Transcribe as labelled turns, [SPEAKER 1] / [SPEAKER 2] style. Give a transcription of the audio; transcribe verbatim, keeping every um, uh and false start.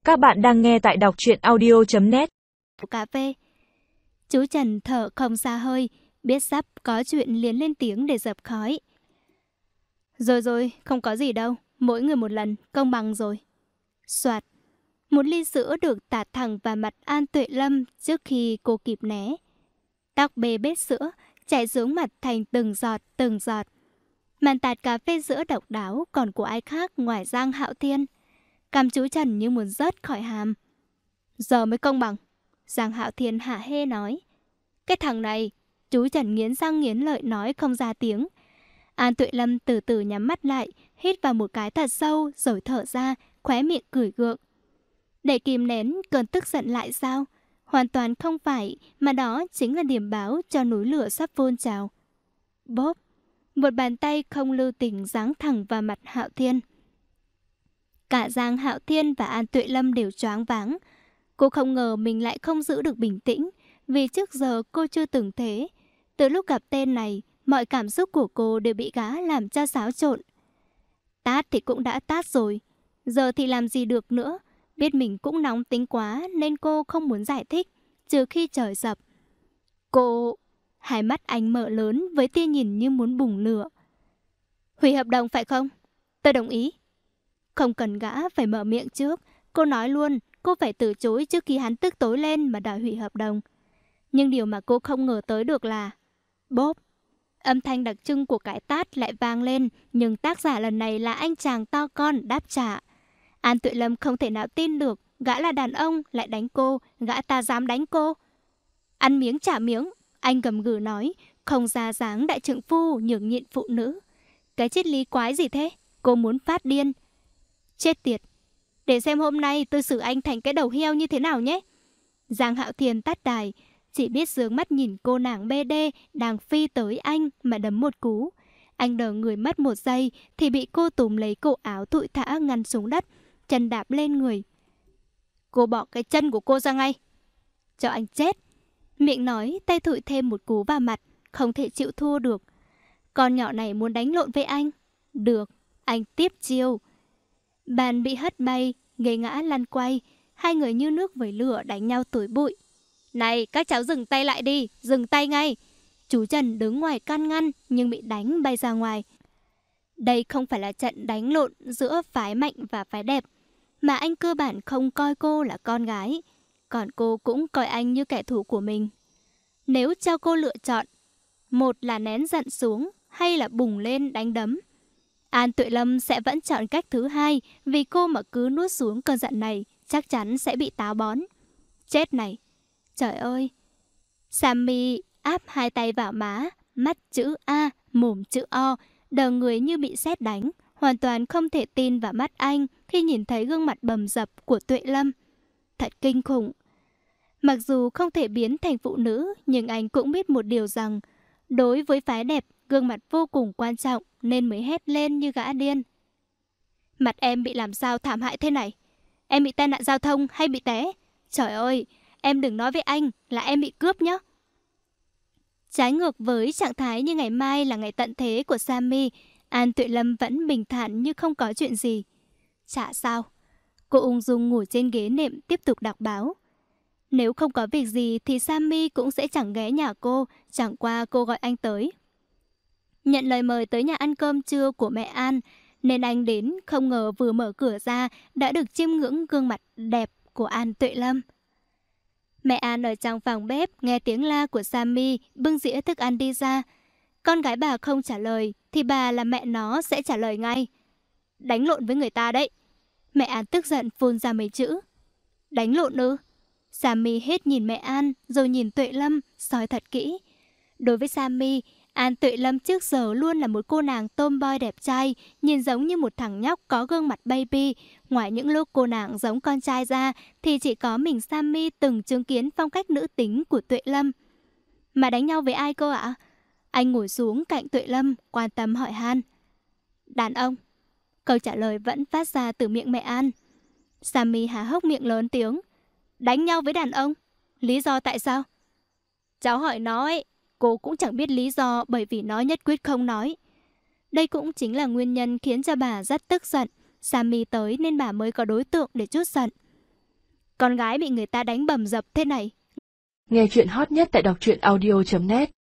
[SPEAKER 1] Các bạn đang nghe tại đọc truyện audio chấm net.
[SPEAKER 2] Cà phê. Chú Trần thở không ra hơi, biết sắp có chuyện liền lên tiếng để dập khói. Rồi rồi, không có gì đâu, mỗi người một lần, công bằng rồi. Soạt, một ly sữa được tạt thẳng vào mặt An Tuệ Lâm trước khi cô kịp né. Tóc bê bết sữa chảy xuống mặt thành từng giọt từng giọt. Màn tạt cà phê sữa độc đáo còn của ai khác ngoài Giang Hạo Thiên. Cằm chú Trần như muốn rớt khỏi hàm. Giờ mới công bằng, Giang Hạo Thiên hả hê nói. Cái thằng này, chú Trần nghiến răng nghiến lợi nói không ra tiếng. An Tuệ Lâm từ từ nhắm mắt lại, hít vào một cái thật sâu rồi thở ra, khóe miệng cười gượng. Để kìm nén cơn tức giận lại sao? Hoàn toàn không phải, mà đó chính là điểm báo cho núi lửa sắp phun trào. Bốp, một bàn tay không lưu tình giáng thẳng vào mặt Hạo Thiên. Cả Giang Hạo Thiên và An Tuệ Lâm đều choáng váng. Cô không ngờ mình lại không giữ được bình tĩnh, vì trước giờ cô chưa từng thế. Từ lúc gặp tên này, mọi cảm xúc của cô đều bị gã làm cho xáo trộn. Tát thì cũng đã tát rồi, giờ thì làm gì được nữa. Biết mình cũng nóng tính quá nên cô không muốn giải thích, trừ khi trời sập. Cô... Hai mắt anh mở lớn với tia nhìn như muốn bùng lửa. Hủy hợp đồng phải không? Tôi đồng ý. Không cần gã phải mở miệng trước, cô nói luôn cô phải từ chối trước khi hắn tức tối lên mà đòi hủy hợp đồng. Nhưng điều mà cô không ngờ tới được là bốp. Âm thanh đặc trưng của cái tát lại vang lên, nhưng tác giả lần này là anh chàng to con đáp trả. An Tuệ Lâm không thể nào tin được, gã là đàn ông lại đánh cô, gã ta dám đánh cô. Ăn miếng trả miếng, anh gầm gừ nói, không ra dáng đại trượng phu nhường nhịn phụ nữ. Cái triết lý quái gì thế? Cô muốn phát điên. Chết tiệt, để xem hôm nay tôi xử anh thành cái đầu heo như thế nào nhé. Giang Hạo Thiên tắt đài, chỉ biết dương mắt nhìn cô nàng bê đê đang phi tới anh mà đấm một cú. Anh đờ người mất một giây thì bị cô túm lấy cổ áo thụi thả ngăn xuống đất, chân đạp lên người. Cô bỏ cái chân của cô ra ngay. Cho anh chết. Miệng nói, tay thụi thêm một cú vào mặt, không thể chịu thua được. Con nhỏ này muốn đánh lộn với anh. Được, anh tiếp chiêu. Bàn bị hất bay, ghế ngã lăn quay. Hai người như nước với lửa đánh nhau tối bụi. Này, các cháu dừng tay lại đi, dừng tay ngay. Chú Trần đứng ngoài can ngăn nhưng bị đánh bay ra ngoài. Đây không phải là trận đánh lộn giữa phái mạnh và phái đẹp, mà anh cơ bản không coi cô là con gái, còn cô cũng coi anh như kẻ thù của mình. Nếu cho cô lựa chọn, một là nén giận xuống hay là bùng lên đánh đấm, An Tuệ Lâm sẽ vẫn chọn cách thứ hai, vì cô mà cứ nuốt xuống cơn giận này chắc chắn sẽ bị táo bón. Chết này! Trời ơi! Sammy áp hai tay vào má, mắt chữ A, mồm chữ O, đờ người như bị sét đánh, hoàn toàn không thể tin vào mắt anh khi nhìn thấy gương mặt bầm dập của Tuệ Lâm. Thật kinh khủng! Mặc dù không thể biến thành phụ nữ, nhưng anh cũng biết một điều rằng, đối với phái đẹp, gương mặt vô cùng quan trọng nên mới hét lên như gã điên. Mặt em bị làm sao thảm hại thế này? Em bị tai nạn giao thông hay bị té? Trời ơi, em đừng nói với anh là em bị cướp nhé. Trái ngược với trạng thái như ngày mai là ngày tận thế của Sammy, An Tuệ Lâm vẫn bình thản như không có chuyện gì. Chả sao. Cô ung dung ngồi trên ghế nệm tiếp tục đọc báo. Nếu không có việc gì thì Sammy cũng sẽ chẳng ghé nhà cô, chẳng qua cô gọi anh tới. Nhận lời mời tới nhà ăn cơm trưa của mẹ An, nên anh đến không ngờ vừa mở cửa ra đã được chiêm ngưỡng gương mặt đẹp của An Tuệ Lâm. Mẹ An ở trong phòng bếp nghe tiếng la của Sammy bưng dĩa thức ăn đi ra. Con gái bà không trả lời thì bà là mẹ nó sẽ trả lời ngay. Đánh lộn với người ta đấy. Mẹ An tức giận phun ra mấy chữ. Đánh lộn ư? Sammy hết nhìn mẹ An rồi nhìn Tuệ Lâm soi thật kỹ. Đối với Sammy, An Tuệ Lâm trước giờ luôn là một cô nàng tomboy đẹp trai, nhìn giống như một thằng nhóc có gương mặt baby. Ngoài những lúc cô nàng giống con trai ra thì chỉ có mình Sammy từng chứng kiến phong cách nữ tính của Tuệ Lâm. Mà đánh nhau với ai cô ạ? Anh ngồi xuống cạnh Tuệ Lâm, quan tâm hỏi han. Đàn ông. Câu trả lời vẫn phát ra từ miệng mẹ An. Sammy há hốc miệng lớn tiếng. Đánh nhau với đàn ông? Lý do tại sao? Cháu hỏi nó ấy, cô cũng chẳng biết lý do bởi vì nó nhất quyết không nói. Đây cũng chính là nguyên nhân khiến cho bà rất tức giận. Sammy tới nên bà mới có đối tượng để trút giận. con gái bị người ta đánh bầm dập thế này.
[SPEAKER 3] Nghe chuyện hot nhất tại đọc truyện audio chấm net.